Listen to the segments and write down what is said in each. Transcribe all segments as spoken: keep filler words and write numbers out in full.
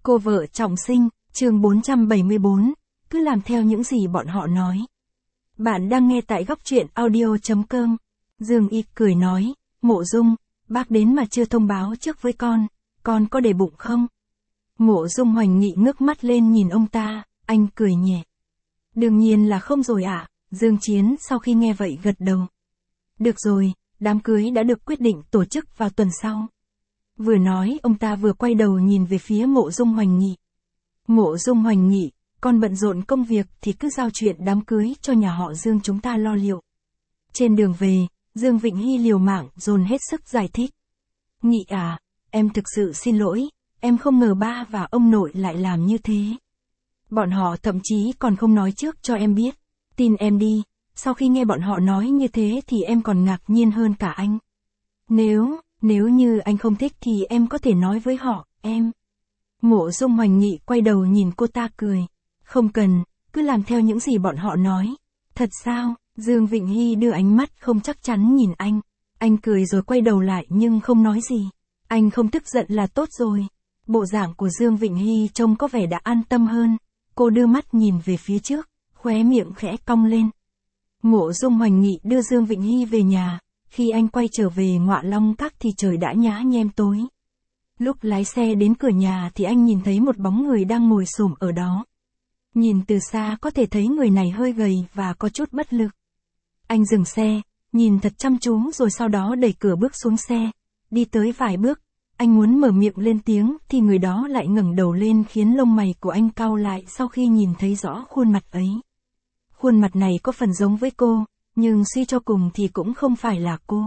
Cô vợ trọng sinh, chương bốn trăm bảy mươi bốn, cứ làm theo những gì bọn họ nói. Bạn đang nghe tại góc truyện audio chấm com. Dương Y cười nói, Mộ Dung, bác đến mà chưa thông báo trước với con, con có để bụng không? Mộ Dung Hoành Nghị ngước mắt lên nhìn ông ta, anh cười nhẹ. Đương nhiên là không rồi ạ, à. Dương Chiến sau khi nghe vậy gật đầu. Được rồi, đám cưới đã được quyết định tổ chức vào tuần sau. Vừa nói ông ta vừa quay đầu nhìn về phía Mộ Dung Hoành Nghị. Mộ Dung Hoành Nghị, con bận rộn công việc thì cứ giao chuyện đám cưới cho nhà họ Dương chúng ta lo liệu. Trên đường về, Dương Vịnh Hy liều mạng dồn hết sức giải thích. Nghị à, em thực sự xin lỗi, em không ngờ ba và ông nội lại làm như thế. Bọn họ thậm chí còn không nói trước cho em biết. Tin em đi, sau khi nghe bọn họ nói như thế thì em còn ngạc nhiên hơn cả anh. Nếu, nếu như anh không thích thì em có thể nói với họ, em. Mộ Dung Hoành Nghị quay đầu nhìn cô ta cười. Không cần, cứ làm theo những gì bọn họ nói. Thật sao? Dương Vịnh Hy đưa ánh mắt không chắc chắn nhìn anh. Anh cười rồi quay đầu lại nhưng không nói gì. Anh không tức giận là tốt rồi. Bộ dạng của Dương Vịnh Hy trông có vẻ đã an tâm hơn. Cô đưa mắt nhìn về phía trước, khóe miệng khẽ cong lên. Mộ Dung Hoành Nghị đưa Dương Vịnh Hy về nhà. Khi anh quay trở về Ngọa Long Các thì trời đã nhá nhem tối. Lúc lái xe đến cửa nhà thì anh nhìn thấy một bóng người đang ngồi xổm ở đó. Nhìn từ xa có thể thấy người này hơi gầy và có chút bất lực. Anh dừng xe, nhìn thật chăm chú rồi sau đó đẩy cửa bước xuống xe. Đi tới vài bước, anh muốn mở miệng lên tiếng thì người đó lại ngẩng đầu lên khiến lông mày của anh cau lại sau khi nhìn thấy rõ khuôn mặt ấy. Khuôn mặt này có phần giống với cô, nhưng suy cho cùng thì cũng không phải là cô.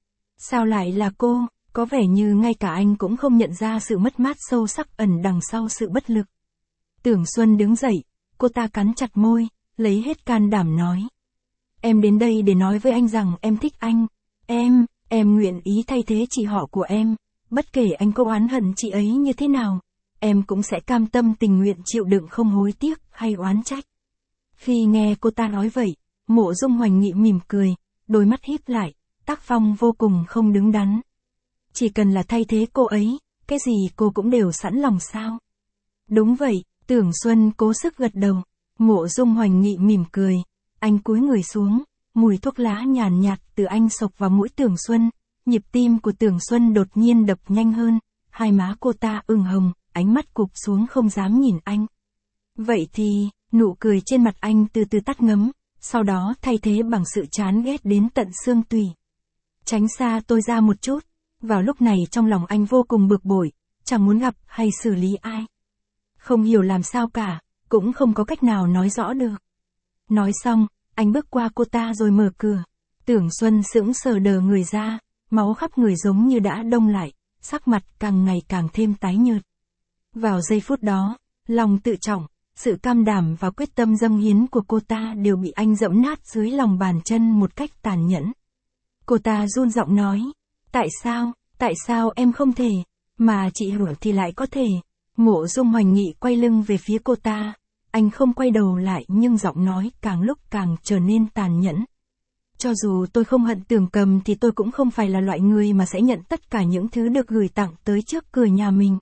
Sao lại là cô? Có vẻ như ngay cả anh cũng không nhận ra sự mất mát sâu sắc ẩn đằng sau sự bất lực. Tưởng Xuân đứng dậy, cô ta cắn chặt môi, lấy hết can đảm nói. Em đến đây để nói với anh rằng em thích anh. Em, em nguyện ý thay thế chị họ của em. Bất kể anh có oán hận chị ấy như thế nào, em cũng sẽ cam tâm tình nguyện chịu đựng không hối tiếc hay oán trách. Khi nghe cô ta nói vậy, Mộ Dung Hoành Nghị mỉm cười, đôi mắt híp lại, tác phong vô cùng không đứng đắn. Chỉ cần là thay thế cô ấy, cái gì cô cũng đều sẵn lòng sao? Đúng vậy, Tưởng Xuân cố sức gật đầu. Mộ Dung Hoành Nghị mỉm cười, anh cúi người xuống, mùi thuốc lá nhàn nhạt từ anh xộc vào mũi Tưởng Xuân, nhịp tim của Tưởng Xuân đột nhiên đập nhanh hơn, hai má cô ta ửng hồng, ánh mắt cụp xuống không dám nhìn anh. Vậy thì, nụ cười trên mặt anh từ từ tắt ngấm, sau đó thay thế bằng sự chán ghét đến tận xương tủy. Tránh xa tôi ra một chút. Vào lúc này trong lòng anh vô cùng bực bội, chẳng muốn gặp hay xử lý ai. Không hiểu làm sao cả, cũng không có cách nào nói rõ được. Nói xong, anh bước qua cô ta rồi mở cửa. Tưởng Xuân sững sờ đờ người ra, máu khắp người giống như đã đông lại, sắc mặt càng ngày càng thêm tái nhợt. Vào giây phút đó, lòng tự trọng, sự cam đảm và quyết tâm dâng hiến của cô ta đều bị anh dẫm nát dưới lòng bàn chân một cách tàn nhẫn. Cô ta run giọng nói. Tại sao, tại sao em không thể, mà chị Hửa thì lại có thể? Mộ Dung Hoành Nghị quay lưng về phía cô ta, anh không quay đầu lại nhưng giọng nói càng lúc càng trở nên tàn nhẫn. Cho dù tôi không hận Tưởng Cầm thì tôi cũng không phải là loại người mà sẽ nhận tất cả những thứ được gửi tặng tới trước cửa nhà mình.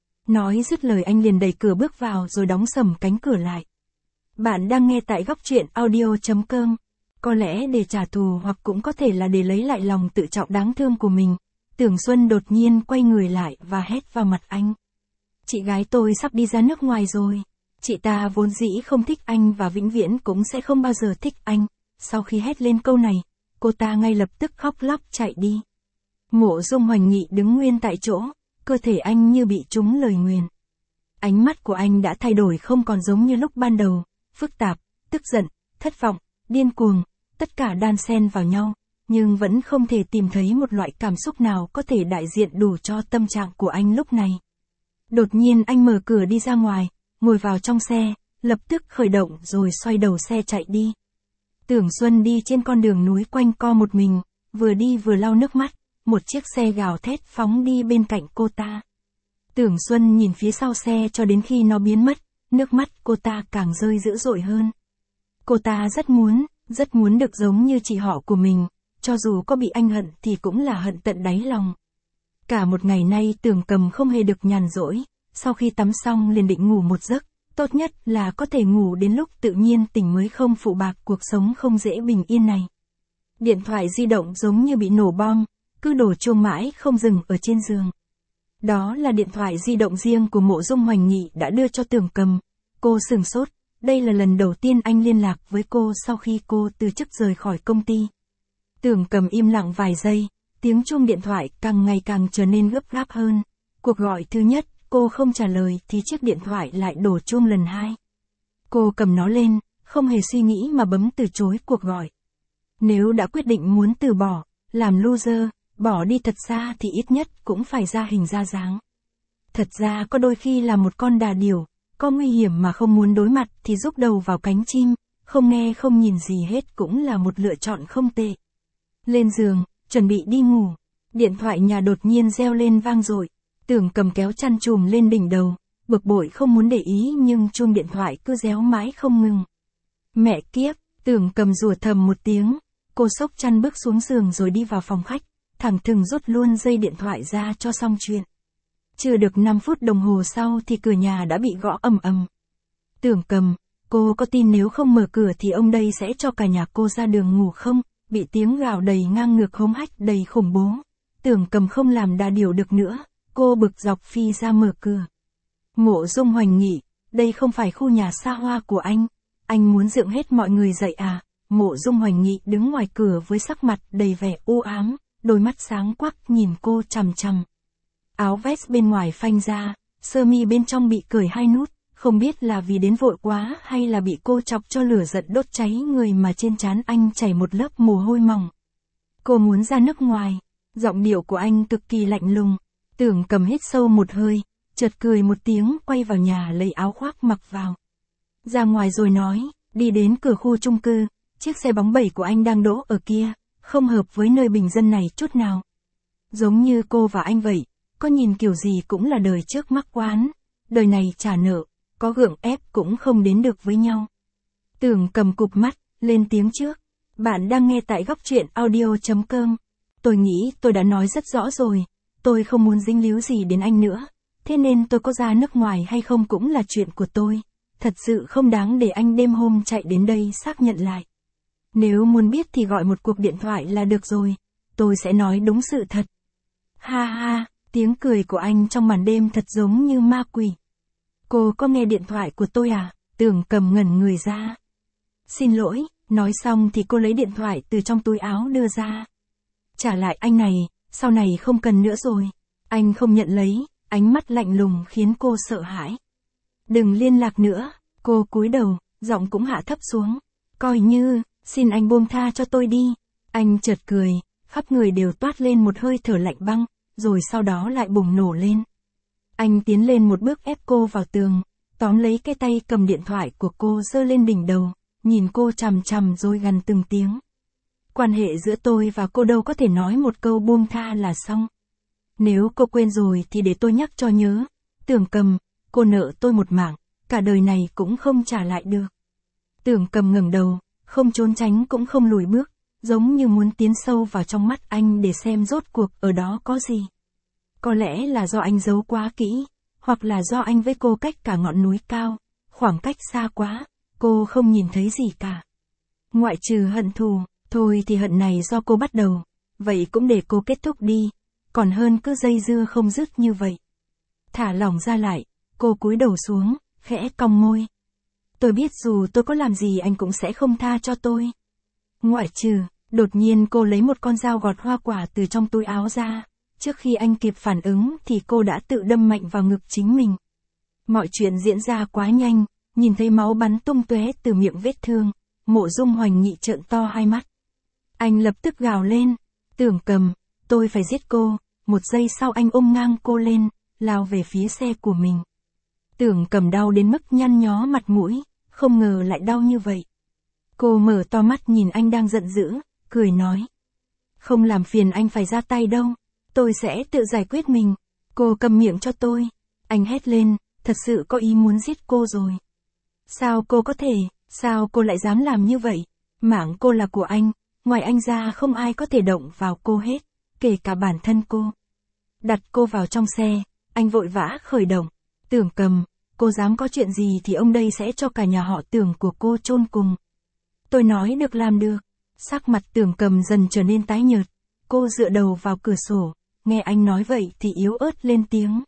Nói dứt lời anh liền đẩy cửa bước vào rồi đóng sầm cánh cửa lại. Bạn đang nghe tại góc truyện audio chấm com. Có lẽ để trả thù hoặc cũng có thể là để lấy lại lòng tự trọng đáng thương của mình. Tưởng Xuân đột nhiên quay người lại và hét vào mặt anh. Chị gái tôi sắp đi ra nước ngoài rồi. Chị ta vốn dĩ không thích anh và vĩnh viễn cũng sẽ không bao giờ thích anh. Sau khi hét lên câu này, cô ta ngay lập tức khóc lóc chạy đi. Mộ Dung Hoành Nghị đứng nguyên tại chỗ, cơ thể anh như bị trúng lời nguyền. Ánh mắt của anh đã thay đổi không còn giống như lúc ban đầu, phức tạp, tức giận, thất vọng, điên cuồng, tất cả đan xen vào nhau, nhưng vẫn không thể tìm thấy một loại cảm xúc nào có thể đại diện đủ cho tâm trạng của anh lúc này. Đột nhiên anh mở cửa đi ra ngoài, ngồi vào trong xe, lập tức khởi động rồi xoay đầu xe chạy đi. Tưởng Xuân đi trên con đường núi quanh co một mình, vừa đi vừa lau nước mắt, một chiếc xe gào thét phóng đi bên cạnh cô ta. Tưởng Xuân nhìn phía sau xe cho đến khi nó biến mất, nước mắt cô ta càng rơi dữ dội hơn. Cô ta rất muốn, rất muốn được giống như chị họ của mình, cho dù có bị anh hận thì cũng là hận tận đáy lòng. Cả một ngày nay Tưởng Cầm không hề được nhàn rỗi, sau khi tắm xong liền định ngủ một giấc, tốt nhất là có thể ngủ đến lúc tự nhiên tỉnh mới không phụ bạc cuộc sống không dễ bình yên này. Điện thoại di động giống như bị nổ bom, cứ đổ chuông mãi không dừng ở trên giường. Đó là điện thoại di động riêng của Mộ Dung Hoành Nghị đã đưa cho Tưởng Cầm. Cô sửng sốt, đây là lần đầu tiên anh liên lạc với cô sau khi cô từ chức rời khỏi công ty. Tưởng Cầm im lặng vài giây, tiếng chuông điện thoại càng ngày càng trở nên gấp gáp hơn. Cuộc gọi thứ nhất, cô không trả lời thì chiếc điện thoại lại đổ chuông lần hai. Cô cầm nó lên, không hề suy nghĩ mà bấm từ chối cuộc gọi. Nếu đã quyết định muốn từ bỏ, làm loser, bỏ đi thật xa thì ít nhất cũng phải ra hình ra dáng. Thật ra có đôi khi là một con đà điểu, có nguy hiểm mà không muốn đối mặt thì rúc đầu vào cánh chim, không nghe không nhìn gì hết cũng là một lựa chọn không tệ. Lên giường, chuẩn bị đi ngủ, điện thoại nhà đột nhiên reo lên vang dội. Tưởng Cầm kéo chăn chùm lên đỉnh đầu, bực bội không muốn để ý nhưng chuông điện thoại cứ réo mãi không ngừng. Mẹ kiếp, Tưởng Cầm rủa thầm một tiếng, cô xốc chăn bước xuống giường rồi đi vào phòng khách, thẳng thừng rút luôn dây điện thoại ra cho xong chuyện. Chưa được năm phút đồng hồ sau thì cửa nhà đã bị gõ ầm ầm. Tưởng Cầm, cô có tin nếu không mở cửa thì ông đây sẽ cho cả nhà cô ra đường ngủ không? Bị tiếng gào đầy ngang ngược hống hách đầy khủng bố. Tưởng Cầm không làm đà điểu được nữa, cô bực dọc phi ra mở cửa. Mộ Dung Hoành Nghị, đây không phải khu nhà xa hoa của anh, anh muốn dựng hết mọi người dậy à? Mộ Dung Hoành Nghị đứng ngoài cửa với sắc mặt đầy vẻ u ám, đôi mắt sáng quắc nhìn cô chằm chằm. Áo vest bên ngoài phanh ra, sơ mi bên trong bị cởi hai nút, không biết là vì đến vội quá hay là bị cô chọc cho lửa giận đốt cháy người mà trên trán anh chảy một lớp mồ hôi mỏng. Cô muốn ra nước ngoài, giọng điệu của anh cực kỳ lạnh lùng. Tưởng Cầm hít sâu một hơi, chợt cười một tiếng quay vào nhà lấy áo khoác mặc vào. Ra ngoài rồi nói, đi đến cửa khu chung cư, chiếc xe bóng bẩy của anh đang đỗ ở kia, không hợp với nơi bình dân này chút nào. Giống như cô và anh vậy, có nhìn kiểu gì cũng là đời trước mắc oán, đời này trả nợ, có gượng ép cũng không đến được với nhau. Tưởng Cầm cụp mắt, lên tiếng trước. Bạn đang nghe tại góc truyện audio chấm com. Tôi nghĩ tôi đã nói rất rõ rồi, tôi không muốn dính líu gì đến anh nữa, thế nên tôi có ra nước ngoài hay không cũng là chuyện của tôi, thật sự không đáng để anh đêm hôm chạy đến đây xác nhận lại. Nếu muốn biết thì gọi một cuộc điện thoại là được rồi, tôi sẽ nói đúng sự thật. Ha ha, tiếng cười của anh trong màn đêm thật giống như ma quỷ. Cô có nghe điện thoại của tôi à? Tưởng Cầm ngẩn người ra. Xin lỗi, nói xong thì cô lấy điện thoại từ trong túi áo đưa ra. Trả lại anh này, sau này không cần nữa rồi. Anh không nhận lấy, ánh mắt lạnh lùng khiến cô sợ hãi. Đừng liên lạc nữa, cô cúi đầu, giọng cũng hạ thấp xuống. Coi như, xin anh buông tha cho tôi đi. Anh chợt cười, khắp người đều toát lên một hơi thở lạnh băng, rồi sau đó lại bùng nổ lên. Anh tiến lên một bước ép cô vào tường, tóm lấy cái tay cầm điện thoại của cô giơ lên đỉnh đầu, nhìn cô chằm chằm rồi gằn từng tiếng. Quan hệ giữa tôi và cô đâu có thể nói một câu buông tha là xong. Nếu cô quên rồi thì để tôi nhắc cho nhớ. Tưởng Cầm, cô nợ tôi một mảng, cả đời này cũng không trả lại được. Tưởng Cầm ngẩng đầu, không trốn tránh cũng không lùi bước, giống như muốn tiến sâu vào trong mắt anh để xem rốt cuộc ở đó có gì. Có lẽ là do anh giấu quá kỹ, hoặc là do anh với cô cách cả ngọn núi cao, khoảng cách xa quá, cô không nhìn thấy gì cả. Ngoại trừ hận thù, thôi thì hận này do cô bắt đầu, vậy cũng để cô kết thúc đi, còn hơn cứ dây dưa không dứt như vậy. Thả lỏng ra lại, cô cúi đầu xuống, khẽ cong môi. Tôi biết dù tôi có làm gì anh cũng sẽ không tha cho tôi. Ngoại trừ, đột nhiên cô lấy một con dao gọt hoa quả từ trong túi áo ra. Trước khi anh kịp phản ứng thì cô đã tự đâm mạnh vào ngực chính mình. Mọi chuyện diễn ra quá nhanh, nhìn thấy máu bắn tung tóe từ miệng vết thương, Mộ Dung Hoành Nghị trợn to hai mắt. Anh lập tức gào lên, Tưởng Cầm, tôi phải giết cô. Một giây sau anh ôm ngang cô lên, lao về phía xe của mình. Tưởng Cầm đau đến mức nhăn nhó mặt mũi, không ngờ lại đau như vậy. Cô mở to mắt nhìn anh đang giận dữ, cười nói. Không làm phiền anh phải ra tay đâu, tôi sẽ tự giải quyết mình. Cô câm miệng cho tôi. Anh hét lên, thật sự có ý muốn giết cô rồi. Sao cô có thể, sao cô lại dám làm như vậy? Mạng cô là của anh, ngoài anh ra không ai có thể động vào cô hết, kể cả bản thân cô. Đặt cô vào trong xe, anh vội vã khởi động. Tưởng Cầm, cô dám có chuyện gì thì ông đây sẽ cho cả nhà họ Tưởng của cô chôn cùng. Tôi nói được làm được. Sắc mặt Tưởng Cầm dần trở nên tái nhợt. Cô dựa đầu vào cửa sổ, nghe anh nói vậy thì yếu ớt lên tiếng.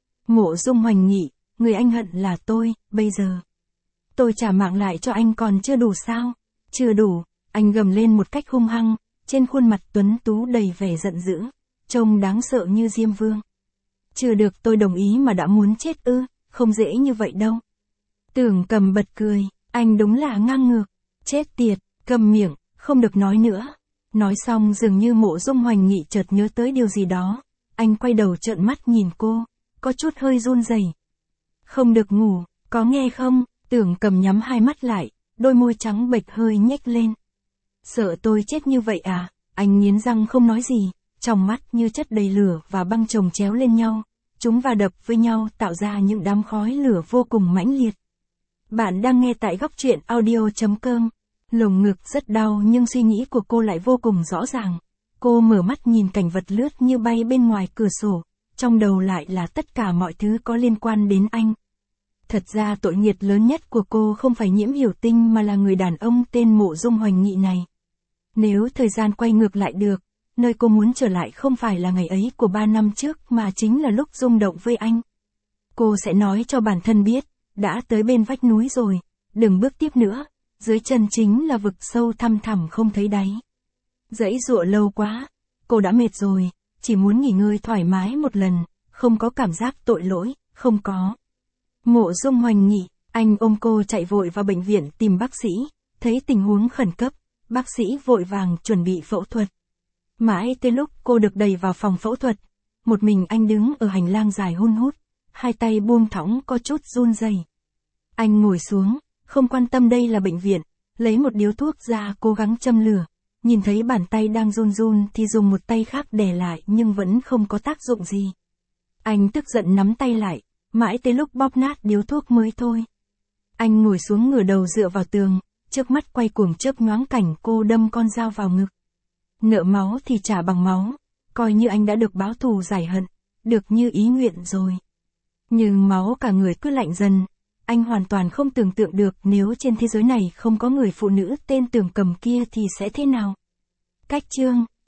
Mộ Dung Hoành Nghị, người anh hận là tôi, bây giờ. Tôi trả mạng lại cho anh còn chưa đủ sao? Chưa đủ, anh gầm lên một cách hung hăng, trên khuôn mặt tuấn tú đầy vẻ giận dữ, trông đáng sợ như Diêm Vương. Chưa được tôi đồng ý mà đã muốn chết ư, không dễ như vậy đâu. Tưởng Cầm bật cười, anh đúng là ngang ngược, chết tiệt, cầm miệng, không được nói nữa. Nói xong dường như Mộ Dung Hoành Nghị chợt nhớ tới điều gì đó, anh quay đầu trợn mắt nhìn cô, có chút hơi run rẩy. Không được ngủ, có nghe không? Tưởng Cầm nhắm hai mắt lại, đôi môi trắng bệch hơi nhếch lên. Sợ tôi chết như vậy à? Anh nghiến răng không nói gì, trong mắt như chất đầy lửa và băng chồng chéo lên nhau, chúng va đập với nhau tạo ra những đám khói lửa vô cùng mãnh liệt. Bạn đang nghe tại góc truyện audio chấm com. Lồng ngực rất đau nhưng suy nghĩ của cô lại vô cùng rõ ràng. Cô mở mắt nhìn cảnh vật lướt như bay bên ngoài cửa sổ, trong đầu lại là tất cả mọi thứ có liên quan đến anh. Thật ra tội nghiệt lớn nhất của cô không phải Nhiễm Hiểu Tinh mà là người đàn ông tên Mộ Dung Hoành Nghị này. Nếu thời gian quay ngược lại được, nơi cô muốn trở lại không phải là ngày ấy của ba năm trước mà chính là lúc rung động với anh. Cô sẽ nói cho bản thân biết, đã tới bên vách núi rồi, đừng bước tiếp nữa, dưới chân chính là vực sâu thăm thẳm không thấy đáy. Dãy dụa lâu quá, cô đã mệt rồi, chỉ muốn nghỉ ngơi thoải mái một lần, không có cảm giác tội lỗi, không có. Mộ Dung Hoành Nghị, anh ôm cô chạy vội vào bệnh viện tìm bác sĩ, thấy tình huống khẩn cấp, bác sĩ vội vàng chuẩn bị phẫu thuật. Mãi tới lúc cô được đẩy vào phòng phẫu thuật, một mình anh đứng ở hành lang dài hun hút, hai tay buông thõng có chút run rẩy. Anh ngồi xuống, không quan tâm đây là bệnh viện, lấy một điếu thuốc ra cố gắng châm lửa, nhìn thấy bàn tay đang run run thì dùng một tay khác đè lại nhưng vẫn không có tác dụng gì. Anh tức giận nắm tay lại, mãi tới lúc bóp nát điếu thuốc mới thôi. Anh ngồi xuống ngửa đầu dựa vào tường, trước mắt quay cuồng chớp nhoáng cảnh cô đâm con dao vào ngực. Nợ máu thì trả bằng máu, coi như anh đã được báo thù giải hận, được như ý nguyện rồi. Nhưng máu cả người cứ lạnh dần, anh hoàn toàn không tưởng tượng được nếu trên thế giới này không có người phụ nữ tên Tưởng Cầm kia thì sẽ thế nào. Cách chương